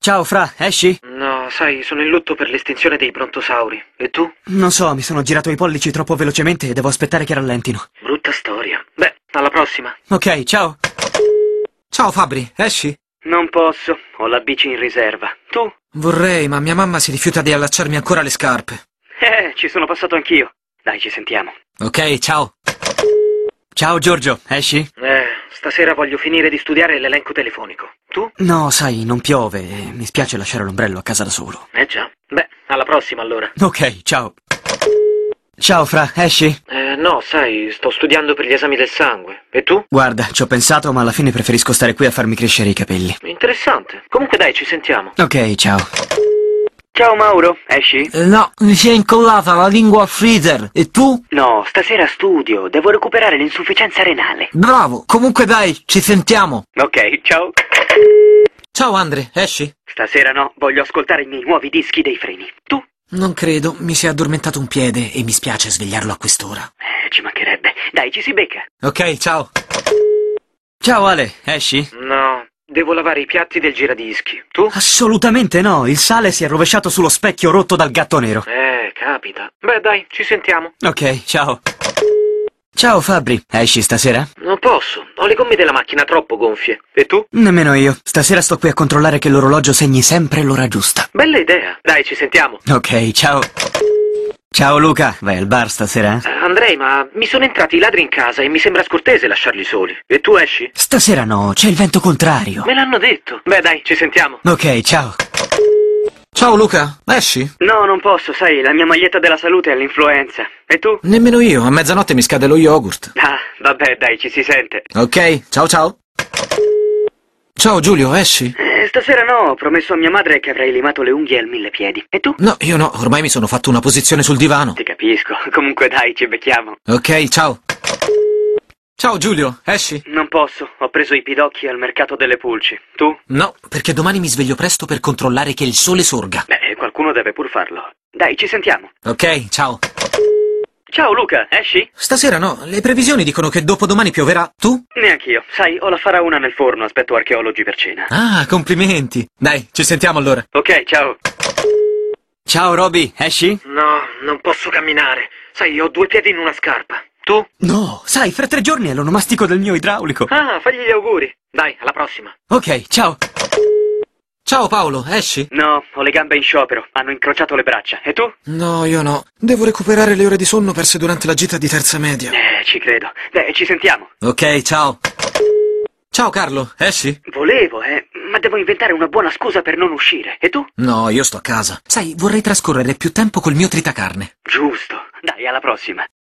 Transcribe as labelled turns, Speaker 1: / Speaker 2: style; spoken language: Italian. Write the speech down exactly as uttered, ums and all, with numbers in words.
Speaker 1: Ciao, Fra, esci?
Speaker 2: No, sai, sono in lutto per l'estinzione dei brontosauri. E tu?
Speaker 1: Non so, mi sono girato i pollici troppo velocemente e devo aspettare che rallentino.
Speaker 2: Brutta storia. Beh, alla prossima.
Speaker 1: Ok, ciao.
Speaker 3: Ciao Fabri, esci?
Speaker 2: Non posso, ho la bici in riserva. Tu?
Speaker 3: Vorrei, ma mia mamma si rifiuta di allacciarmi ancora le scarpe.
Speaker 2: Eh, ci sono passato anch'io. Dai, ci sentiamo.
Speaker 3: Ok, ciao.
Speaker 1: Ciao, Giorgio, esci?
Speaker 2: Eh, stasera voglio finire di studiare l'elenco telefonico. Tu?
Speaker 1: No, sai, non piove e mi spiace lasciare l'ombrello a casa da solo.
Speaker 2: Eh già. Beh, alla prossima allora.
Speaker 1: Ok, ciao. Ciao, Fra, esci?
Speaker 2: Eh, no, sai, sto studiando per gli esami del sangue. E tu?
Speaker 1: Guarda, ci ho pensato, ma alla fine preferisco stare qui a farmi crescere i capelli.
Speaker 2: Interessante. Comunque dai, ci sentiamo.
Speaker 1: Ok, ciao.
Speaker 2: Ciao Mauro, esci?
Speaker 3: Eh, no, mi si è incollata la lingua al freezer. E tu?
Speaker 2: No, stasera studio, devo recuperare l'insufficienza renale.
Speaker 3: Bravo, comunque dai, ci sentiamo.
Speaker 2: Ok, ciao.
Speaker 3: Ciao Andre, esci?
Speaker 2: Stasera no, voglio ascoltare i miei nuovi dischi dei Freni. Tu?
Speaker 3: Non credo, mi si è addormentato un piede e mi spiace svegliarlo a quest'ora.
Speaker 2: Eh, ci mancherebbe. Dai, ci si becca.
Speaker 3: Ok, ciao.
Speaker 1: Ciao, Ale, esci?
Speaker 2: No, devo lavare i piatti del giradischi. Tu?
Speaker 1: Assolutamente no, il sale si è rovesciato sullo specchio rotto dal gatto nero.
Speaker 2: Eh, capita. Beh, dai, ci sentiamo.
Speaker 1: Ok, ciao. Ciao, Fabri, esci stasera?
Speaker 2: Non posso, ho le gomme della macchina troppo gonfie. E tu?
Speaker 1: Nemmeno io. Stasera sto qui a controllare che l'orologio segni sempre l'ora giusta.
Speaker 2: Bella idea. Dai, ci sentiamo.
Speaker 1: Ok, ciao. Ciao Luca, vai al bar stasera?
Speaker 2: Eh, Andrei, ma mi sono entrati i ladri in casa e mi sembra scortese lasciarli soli. E tu esci?
Speaker 1: Stasera no, c'è il vento contrario.
Speaker 2: Me l'hanno detto. Beh, dai, ci sentiamo.
Speaker 1: Ok, ciao.
Speaker 3: Ciao Luca, esci?
Speaker 2: No, non posso, sai, la mia maglietta della salute è all'influenza. E tu?
Speaker 3: Nemmeno io, a mezzanotte mi scade lo yogurt.
Speaker 2: Ah, vabbè, dai, ci si sente.
Speaker 3: Ok, ciao ciao. Ciao Giulio, esci?
Speaker 2: Eh, stasera no, ho promesso a mia madre che avrei limato le unghie al mille piedi. E tu?
Speaker 3: No, io no, ormai mi sono fatto una posizione sul divano.
Speaker 2: Ti capisco. Comunque dai, ci becchiamo.
Speaker 3: Ok, ciao. Ciao Giulio, esci?
Speaker 2: Non posso, ho preso i pidocchi al mercato delle pulci. Tu?
Speaker 3: No, perché domani mi sveglio presto per controllare che il sole sorga.
Speaker 2: Beh, qualcuno deve pur farlo. Dai, ci sentiamo.
Speaker 3: Ok, ciao.
Speaker 2: Ciao Luca, esci?
Speaker 3: Stasera no, le previsioni dicono che dopodomani pioverà. Tu?
Speaker 2: Neanch'io. Sai, ho la faraona nel forno, aspetto archeologi per cena.
Speaker 3: Ah, complimenti. Dai, ci sentiamo allora.
Speaker 2: Ok, ciao.
Speaker 1: Ciao Roby, esci?
Speaker 2: No, non posso camminare. Sai, ho due piedi in una scarpa. Tu?
Speaker 1: No, sai, fra tre giorni è l'onomastico del mio idraulico.
Speaker 2: Ah, fagli gli auguri. Dai, alla prossima.
Speaker 1: Ok, ciao.
Speaker 3: Ciao Paolo, esci?
Speaker 2: No, ho le gambe in sciopero. Hanno incrociato le braccia. E tu?
Speaker 3: No, io no. Devo recuperare le ore di sonno perse durante la gita di terza media.
Speaker 2: Eh, ci credo. Dai, ci sentiamo.
Speaker 3: Ok, ciao. Ciao Carlo, esci?
Speaker 2: Volevo, eh, ma devo inventare una buona scusa per non uscire. E tu?
Speaker 3: No, io sto a casa. Sai, vorrei trascorrere più tempo col mio tritacarne.
Speaker 2: Giusto. Dai, alla prossima.